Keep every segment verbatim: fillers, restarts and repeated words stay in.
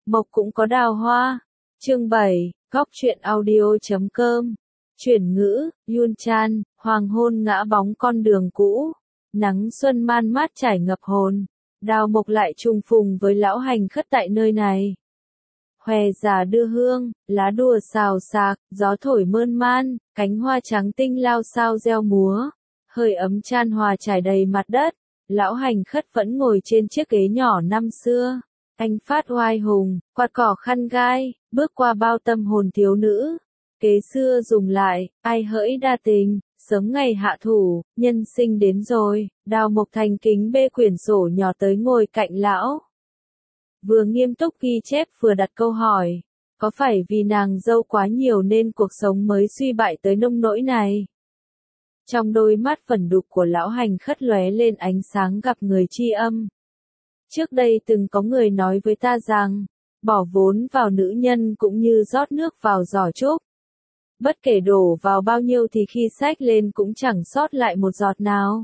Mộc cũng có đào hoa. Chương bảy, góc truyện audio.com. Chuyển ngữ, Yun Chan, hoàng hôn ngã bóng con đường cũ. Nắng xuân man mát trải ngập hồn. Đào Mộc lại trùng phùng với lão hành khất tại nơi này. Hòe già đưa hương, lá đùa xào xạc, gió thổi mơn man, cánh hoa trắng tinh lao sao reo múa. Hơi ấm chan hòa trải đầy mặt đất. Lão hành khất vẫn ngồi trên chiếc ghế nhỏ năm xưa. Anh phát oai hùng, quạt cỏ khăn gai, bước qua bao tâm hồn thiếu nữ. Kế xưa dùng lại, ai hỡi đa tình, sớm ngày hạ thủ, nhân sinh đến rồi. Đào Mộc thành kính bê quyển sổ nhỏ tới ngồi cạnh lão. Vừa nghiêm túc ghi chép vừa đặt câu hỏi. Có phải vì nàng dâu quá nhiều nên cuộc sống mới suy bại tới nông nỗi này? Trong đôi mắt vẩn đục của lão hành khất lóe lên ánh sáng gặp người tri âm. Trước đây từng có người nói với ta rằng, bỏ vốn vào nữ nhân cũng như rót nước vào giỏ trúc. Bất kể đổ vào bao nhiêu thì khi xách lên cũng chẳng sót lại một giọt nào.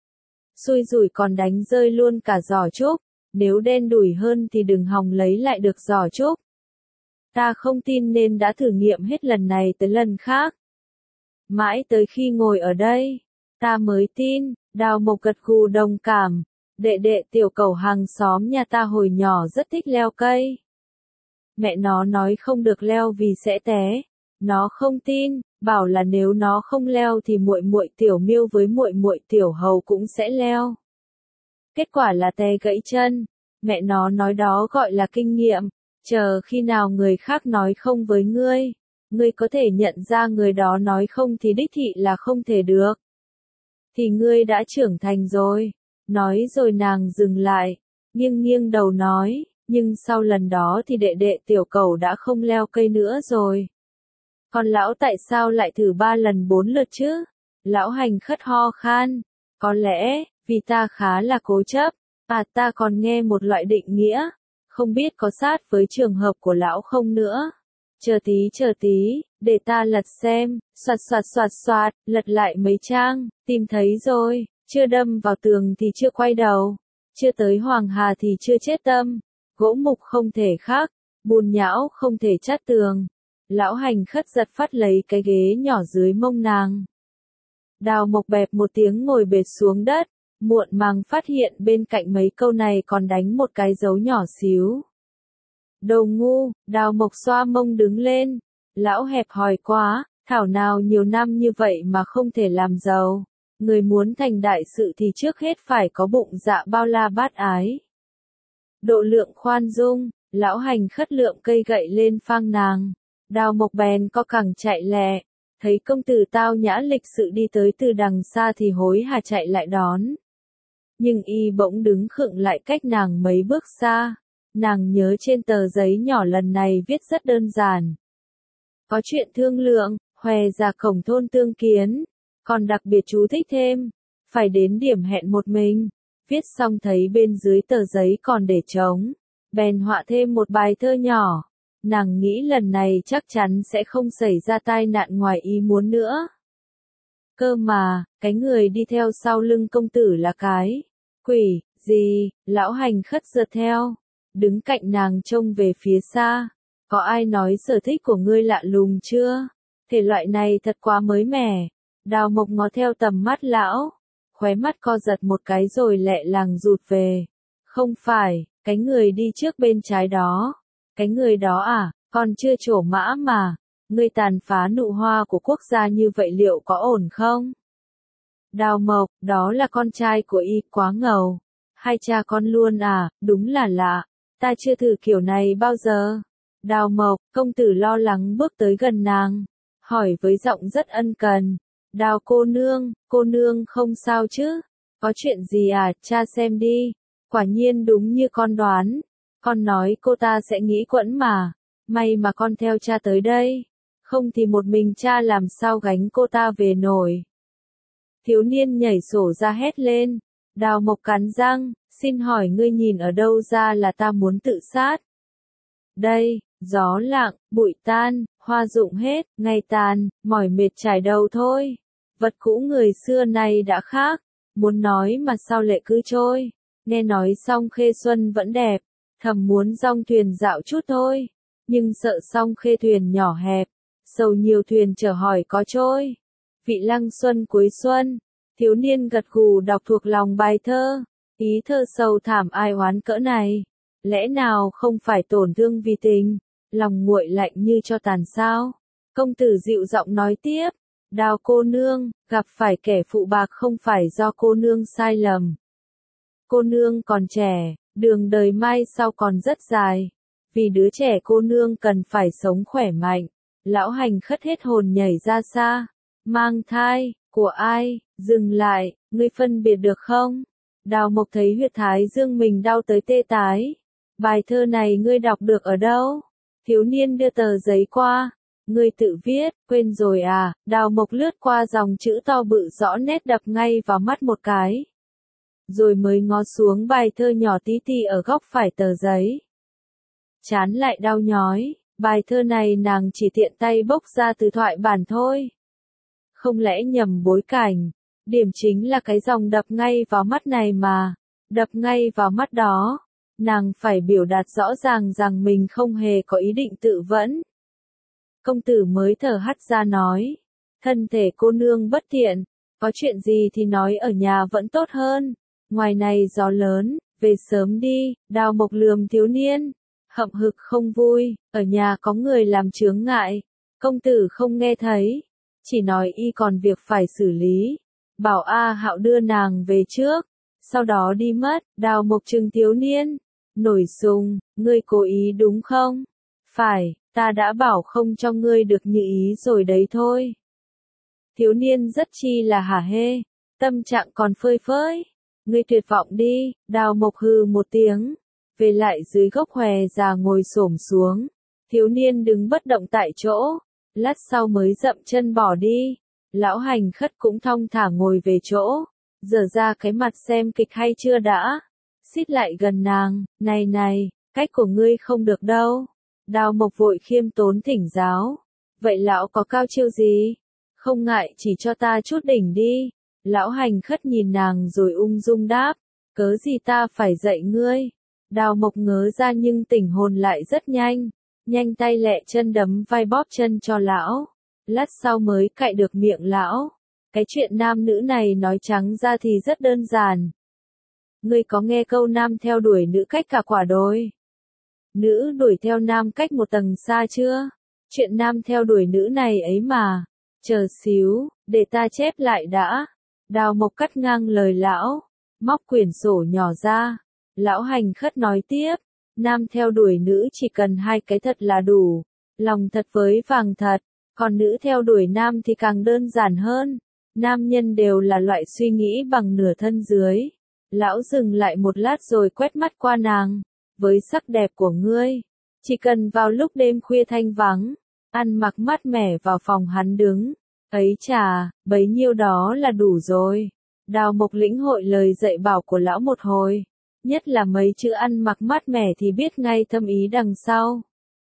Xui rủi còn đánh rơi luôn cả giỏ trúc, nếu đen đủi hơn thì đừng hòng lấy lại được giỏ trúc. Ta không tin nên đã thử nghiệm hết lần này tới lần khác. Mãi tới khi ngồi ở đây, ta mới tin. Đào Mộc gật gù đồng cảm. Đệ đệ tiểu cẩu hàng xóm nhà ta hồi nhỏ rất thích leo cây. Mẹ nó nói không được leo vì sẽ té. Nó không tin, bảo là nếu nó không leo thì muội muội tiểu Miêu với muội muội tiểu Hầu cũng sẽ leo. Kết quả là té gãy chân. Mẹ nó nói đó gọi là kinh nghiệm. Chờ khi nào người khác nói không với ngươi, ngươi có thể nhận ra người đó nói không thì đích thị là không thể được. Thì ngươi đã trưởng thành rồi. Nói rồi nàng dừng lại, nghiêng nghiêng đầu nói, nhưng sau lần đó thì đệ đệ tiểu cẩu đã không leo cây nữa rồi. Còn lão tại sao lại thử ba lần bốn lượt chứ? Lão hành khất ho khan. Có lẽ, vì ta khá là cố chấp. À, ta còn nghe một loại định nghĩa. Không biết có sát với trường hợp của lão không nữa. Chờ tí chờ tí, để ta lật xem. Soạt soạt soạt soạt, lật lại mấy trang, tìm thấy rồi. Chưa đâm vào tường thì chưa quay đầu. Chưa tới Hoàng Hà thì chưa chết tâm. Gỗ mục không thể khác. Bùn nhão không thể chát tường. Lão hành khất giật phát lấy cái ghế nhỏ dưới mông nàng. Đào Mộc bẹp một tiếng ngồi bệt xuống đất. Muộn màng phát hiện bên cạnh mấy câu này còn đánh một cái dấu nhỏ xíu. Đồ ngu, Đào Mộc xoa mông đứng lên. Lão hẹp hòi quá, thảo nào nhiều năm như vậy mà không thể làm giàu. Người muốn thành đại sự thì trước hết phải có bụng dạ bao la bát ái. Độ lượng khoan dung, lão hành khất lượng cây gậy lên phang nàng. Đào Mộc bèn co cẳng chạy lẹ. Thấy công tử tao nhã lịch sự đi tới từ đằng xa thì hối hả chạy lại đón. Nhưng y bỗng đứng khựng lại cách nàng mấy bước xa. Nàng nhớ trên tờ giấy nhỏ lần này viết rất đơn giản. Có chuyện thương lượng, hòe ra cổng thôn tương kiến. Còn đặc biệt chú thích thêm, phải đến điểm hẹn một mình. Viết xong thấy bên dưới tờ giấy còn để trống. Bèn họa thêm một bài thơ nhỏ. Nàng nghĩ lần này chắc chắn sẽ không xảy ra tai nạn ngoài ý muốn nữa. Cơ mà, cái người đi theo sau lưng công tử là cái quỷ gì? Lão hành khất giật theo. Đứng cạnh nàng trông về phía xa. Có ai nói sở thích của ngươi lạ lùng chưa? Thể loại này thật quá mới mẻ. Đào Mộc ngó theo tầm mắt lão. Khóe mắt co giật một cái rồi lẹ làng rụt về. Không phải, cái người đi trước bên trái đó. Cái người đó à, còn chưa trổ mã mà. Ngươi tàn phá nụ hoa của quốc gia như vậy liệu có ổn không? Đào Mộc, đó là con trai của y, quá ngầu. Hai cha con luôn à, đúng là lạ. Ta chưa thử kiểu này bao giờ. Đào Mộc, công tử lo lắng bước tới gần nàng. Hỏi với giọng rất ân cần. Đào cô nương, cô nương không sao chứ? Có chuyện gì à, cha xem đi. Quả nhiên đúng như con đoán. Con nói cô ta sẽ nghĩ quẫn mà. May mà con theo cha tới đây. Không thì một mình cha làm sao gánh cô ta về nổi. Thiếu niên nhảy sổ ra hét lên. Đào Mộc cắn răng, xin hỏi ngươi nhìn ở đâu ra là ta muốn tự sát? Đây, gió lặng, bụi tan, hoa rụng hết, ngày tàn, mỏi mệt trải đầu thôi. Vật cũ người xưa nay đã khác. Muốn nói mà sao lệ cứ trôi. Nghe nói xong Khê Xuân vẫn đẹp. thầm muốn dong thuyền dạo chút thôi, nhưng sợ Song Khê thuyền nhỏ hẹp, sầu nhiều thuyền chở hỏi có trôi. Vị Lăng Xuân cuối xuân, thiếu niên gật gù đọc thuộc lòng bài thơ, ý thơ sầu thảm ai oán cỡ này, lẽ nào không phải tổn thương vì tình, lòng nguội lạnh như cho tàn sao? Công tử dịu giọng nói tiếp, Đào cô nương, gặp phải kẻ phụ bạc không phải do cô nương sai lầm. Cô nương còn trẻ, đường đời mai sau còn rất dài, vì đứa trẻ cô nương cần phải sống khỏe mạnh. Lão Hành khất hết hồn nhảy ra xa, mang thai, của ai, dừng lại, ngươi phân biệt được không? Đào Mộc thấy huyệt thái dương mình đau tới tê tái. Bài thơ này ngươi đọc được ở đâu? Thiếu niên đưa tờ giấy qua. Ngươi tự viết, quên rồi à? Đào Mộc lướt qua dòng chữ to bự rõ nét đập ngay vào mắt một cái. Rồi mới ngó xuống bài thơ nhỏ tí tì ở góc phải tờ giấy. Chán lại đau nhói, bài thơ này nàng chỉ tiện tay bốc ra từ thoại bản thôi. Không lẽ nhầm bối cảnh, điểm chính là cái dòng đập ngay vào mắt này mà, đập ngay vào mắt đó. Nàng phải biểu đạt rõ ràng rằng mình không hề có ý định tự vẫn. Công tử mới thở hắt ra nói, thân thể cô nương bất thiện, có chuyện gì thì nói ở nhà vẫn tốt hơn, ngoài này gió lớn, về sớm đi. Đào Mộc lườm thiếu niên, hậm hực không vui, ở nhà có người làm chướng ngại, công tử không nghe thấy, chỉ nói y còn việc phải xử lý, bảo A Hạo đưa nàng về trước, sau đó đi mất. Đào Mộc trừng thiếu niên, nổi sùng, ngươi cố ý đúng không? Phải, ta đã bảo không cho ngươi được như ý rồi đấy thôi. Thiếu niên rất chi là hả hê, tâm trạng còn phơi phới. Ngươi tuyệt vọng đi. Đào Mộc hừ một tiếng, về lại dưới gốc hòe già ngồi xổm xuống. Thiếu niên đứng bất động tại chỗ, lát sau mới dậm chân bỏ đi. Lão Hành khất cũng thong thả ngồi về chỗ, dở ra cái mặt xem kịch hay chưa đã. Xít lại gần nàng, này này, cách của ngươi không được đâu. Đào Mộc vội khiêm tốn thỉnh giáo. Vậy lão có cao chiêu gì? Không ngại chỉ cho ta chút đỉnh đi. Lão Hành khất nhìn nàng rồi ung dung đáp, cớ gì ta phải dạy ngươi. Đào Mộc ngớ ra nhưng tỉnh hồn lại rất nhanh, nhanh tay lẹ chân đấm vai bóp chân cho lão. Lát sau mới cạy được miệng lão. Cái chuyện nam nữ này nói trắng ra thì rất đơn giản. Ngươi có nghe câu nam theo đuổi nữ cách cả quả đồi, nữ đuổi theo nam cách một tầng xa chưa? Chuyện nam theo đuổi nữ này ấy mà. Chờ xíu, để ta chép lại đã. Đào Mộc cắt ngang lời lão, móc quyển sổ nhỏ ra. Lão Hành khất nói tiếp, nam theo đuổi nữ chỉ cần hai cái thật là đủ, lòng thật với vàng thật, còn nữ theo đuổi nam thì càng đơn giản hơn. Nam nhân đều là loại suy nghĩ bằng nửa thân dưới. Lão dừng lại một lát rồi quét mắt qua nàng, với sắc đẹp của ngươi, chỉ cần vào lúc đêm khuya thanh vắng, ăn mặc mát mẻ vào phòng hắn đứng, ấy chà, bấy nhiêu đó là đủ rồi. Đào Mộc lĩnh hội lời dạy bảo của lão một hồi, nhất là mấy chữ ăn mặc mát mẻ thì biết ngay thâm ý đằng sau.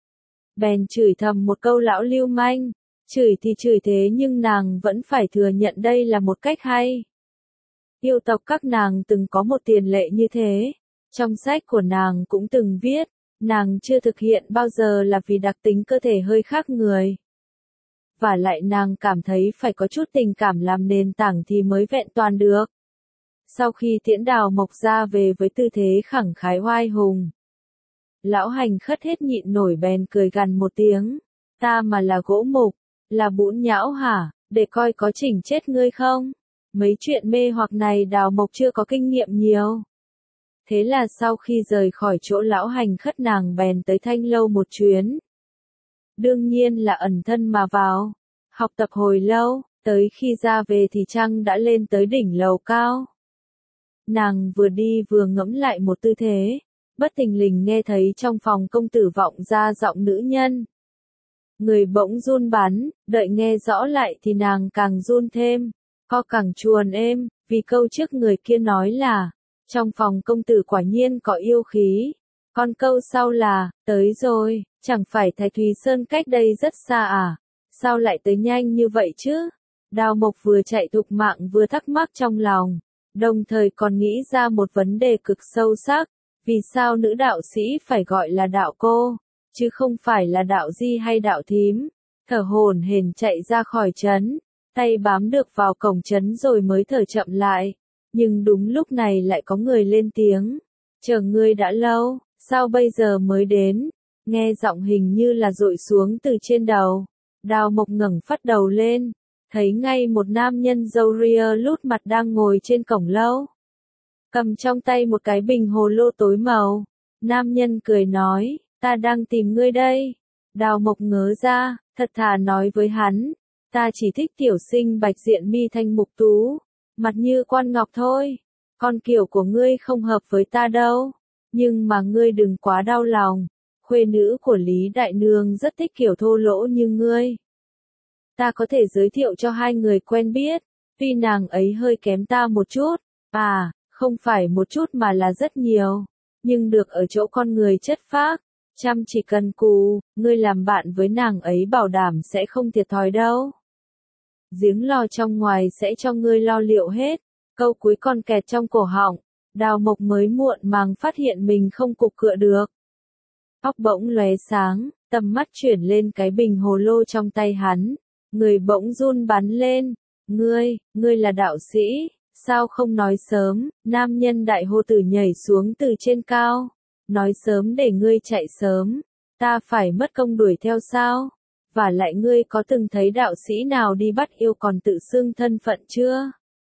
Bèn chửi thầm một câu lão lưu manh, chửi thì chửi thế nhưng nàng vẫn phải thừa nhận đây là một cách hay. Yêu tộc các nàng từng có một tiền lệ như thế, trong sách của nàng cũng từng viết, nàng chưa thực hiện bao giờ là vì đặc tính cơ thể hơi khác người. Và lại nàng cảm thấy phải có chút tình cảm làm nền tảng thì mới vẹn toàn được. Sau khi tiễn Đào Mộc ra về với tư thế khẳng khái oai hùng, lão Hành khất hết nhịn nổi bèn cười gằn một tiếng, ta mà là gỗ mục, là bũn nhão hả, để coi có chỉnh chết ngươi không? Mấy chuyện mê hoặc này Đào Mộc chưa có kinh nghiệm nhiều. Thế là sau khi rời khỏi chỗ lão Hành khất nàng bèn tới Thanh Lâu một chuyến. Đương nhiên là ẩn thân mà vào, học tập hồi lâu, tới khi ra về thì trăng đã lên tới đỉnh lầu cao. Nàng vừa đi vừa ngẫm lại một tư thế, bất thình lình nghe thấy trong phòng công tử vọng ra giọng nữ nhân. Người bỗng run bắn, đợi nghe rõ lại thì nàng càng run thêm, co càng chuồn êm, vì câu trước người kia nói là, trong phòng công tử quả nhiên có yêu khí. Còn câu sau là, tới rồi, chẳng phải Thái Thúy Sơn cách đây rất xa à, sao lại tới nhanh như vậy chứ? Đào Mộc vừa chạy thục mạng vừa thắc mắc trong lòng, đồng thời còn nghĩ ra một vấn đề cực sâu sắc, Vì sao nữ đạo sĩ phải gọi là đạo cô, chứ không phải là đạo di hay đạo thím? Thở hổn hển chạy ra khỏi trấn, tay bám được vào cổng trấn rồi mới thở chậm lại. Nhưng đúng lúc này lại có người lên tiếng. Chờ ngươi đã lâu, sao bây giờ mới đến? Nghe giọng hình như là dội xuống từ trên đầu. Đào Mộc ngẩng phát đầu lên, thấy ngay một nam nhân râu ria lút mặt đang ngồi trên cổng lâu. Cầm trong tay một cái bình hồ lô tối màu. Nam nhân cười nói, ta đang tìm ngươi đây. Đào Mộc ngớ ra, thật thà nói với hắn, ta chỉ thích tiểu sinh bạch diện mi thanh mục tú, mặt như quan ngọc thôi. Con kiểu của ngươi không hợp với ta đâu, nhưng mà ngươi đừng quá đau lòng. Khuê nữ của Lý Đại Nương rất thích kiểu thô lỗ như ngươi. Ta có thể giới thiệu cho hai người quen biết, tuy nàng ấy hơi kém ta một chút, à, không phải một chút mà là rất nhiều, nhưng được ở chỗ con người chất phác, chăm chỉ cần cù, ngươi làm bạn với nàng ấy bảo đảm sẽ không thiệt thòi đâu. Giếng lò trong ngoài sẽ cho ngươi lo liệu hết, câu cuối còn kẹt trong cổ họng, Đào Mộc mới muộn màng phát hiện mình không cục cựa được. Óc bỗng lóe sáng, tầm mắt chuyển lên cái bình hồ lô trong tay hắn, người bỗng run bắn lên, ngươi, ngươi là đạo sĩ, sao không nói sớm? Nam nhân đại hô tử nhảy xuống từ trên cao, nói sớm để ngươi chạy sớm, ta phải mất công đuổi theo sao? Và lại ngươi có từng thấy đạo sĩ nào đi bắt yêu còn tự xưng thân phận chưa?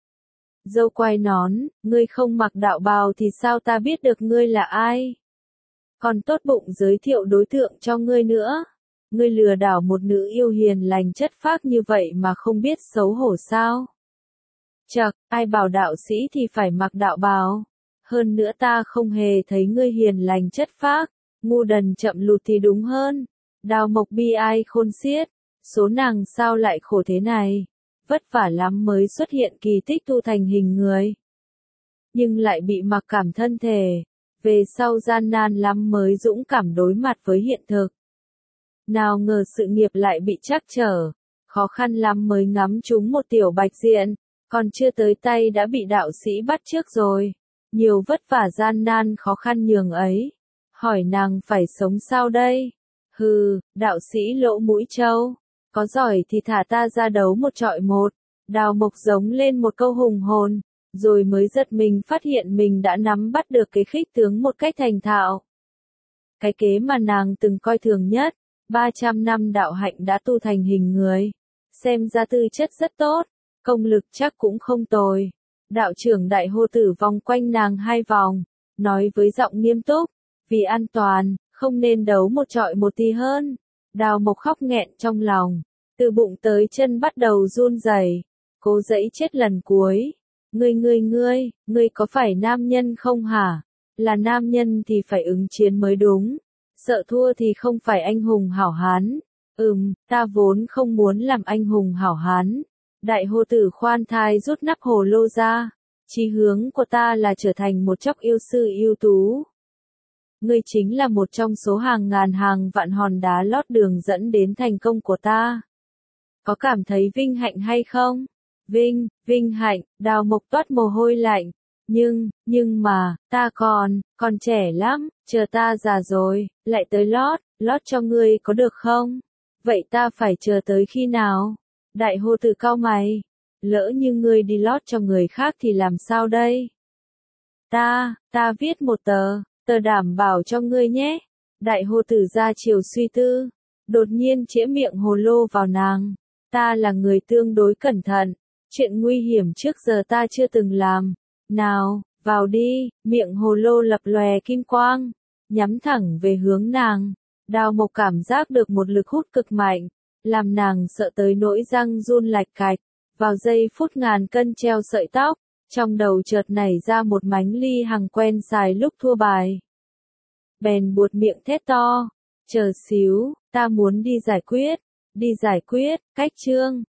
Dâu quay nón, ngươi không mặc đạo bào thì sao ta biết được ngươi là ai? Còn tốt bụng giới thiệu đối tượng cho ngươi nữa. Ngươi lừa đảo một nữ yêu hiền lành chất phác như vậy mà không biết xấu hổ sao? Chậc, ai bảo đạo sĩ thì phải mặc đạo bào? Hơn nữa ta không hề thấy ngươi hiền lành chất phác, ngu đần chậm lụt thì đúng hơn. Đào Mộc bi ai khôn xiết, số nàng sao lại khổ thế này, vất vả lắm mới xuất hiện kỳ tích tu thành hình người. Nhưng lại bị mặc cảm thân thể, về sau gian nan lắm mới dũng cảm đối mặt với hiện thực. Nào ngờ sự nghiệp lại bị trắc trở, khó khăn lắm mới ngắm trúng một tiểu bạch diện, còn chưa tới tay đã bị đạo sĩ bắt trước rồi. Nhiều vất vả gian nan khó khăn nhường ấy, hỏi nàng phải sống sao đây? Hừ, đạo sĩ lỗ mũi trâu, có giỏi thì thả ta ra đấu một trọi một. Đào Mộc giống lên một câu hùng hồn, rồi mới giật mình phát hiện mình đã nắm bắt được cái khích tướng một cách thành thạo. Cái kế mà nàng từng coi thường nhất, ba trăm năm đạo hạnh đã tu thành hình người, xem ra tư chất rất tốt, công lực chắc cũng không tồi. Đạo trưởng đại hô tử vòng quanh nàng hai vòng, nói với giọng nghiêm túc, vì an toàn, không nên đấu một trọi một thì hơn. Đào Mộc khóc nghẹn trong lòng, từ bụng tới chân bắt đầu run rẩy, cố dẫy chết lần cuối. Ngươi ngươi ngươi, ngươi có phải nam nhân không hả? Là nam nhân thì phải ứng chiến mới đúng, sợ thua thì không phải anh hùng hảo hán. Ừm, ta vốn không muốn làm anh hùng hảo hán. Đại hô tử khoan thai rút nắp hồ lô ra, chí hướng của ta là trở thành một chóc yêu sư ưu tú. Ngươi chính là một trong số hàng ngàn hàng vạn hòn đá lót đường dẫn đến thành công của ta. Có cảm thấy vinh hạnh hay không? Vinh, vinh hạnh, Đào Mộc toát mồ hôi lạnh. Nhưng, nhưng mà, ta còn, còn trẻ lắm, chờ ta già rồi, lại tới lót, lót cho ngươi có được không? Vậy ta phải chờ tới khi nào? Đại hô tử cau mày. Lỡ như ngươi đi lót cho người khác thì làm sao đây? Ta, ta viết một tờ, tờ đảm bảo cho ngươi nhé. Đại hô tử ra chiều suy tư, đột nhiên chĩa miệng hồ lô vào nàng. Ta là người tương đối cẩn thận, chuyện nguy hiểm trước giờ ta chưa từng làm. Nào, vào đi, miệng hồ lô lập lòe kim quang, nhắm thẳng về hướng nàng. Đào Mộc cảm giác được một lực hút cực mạnh, làm nàng sợ tới nỗi răng run lạch cạch. Vào giây phút ngàn cân treo sợi tóc, trong đầu chợt nảy ra một mánh ly hằng quen xài lúc thua bài. Bèn buột miệng thét to, chờ xíu, ta muốn đi giải quyết, đi giải quyết, cách chương.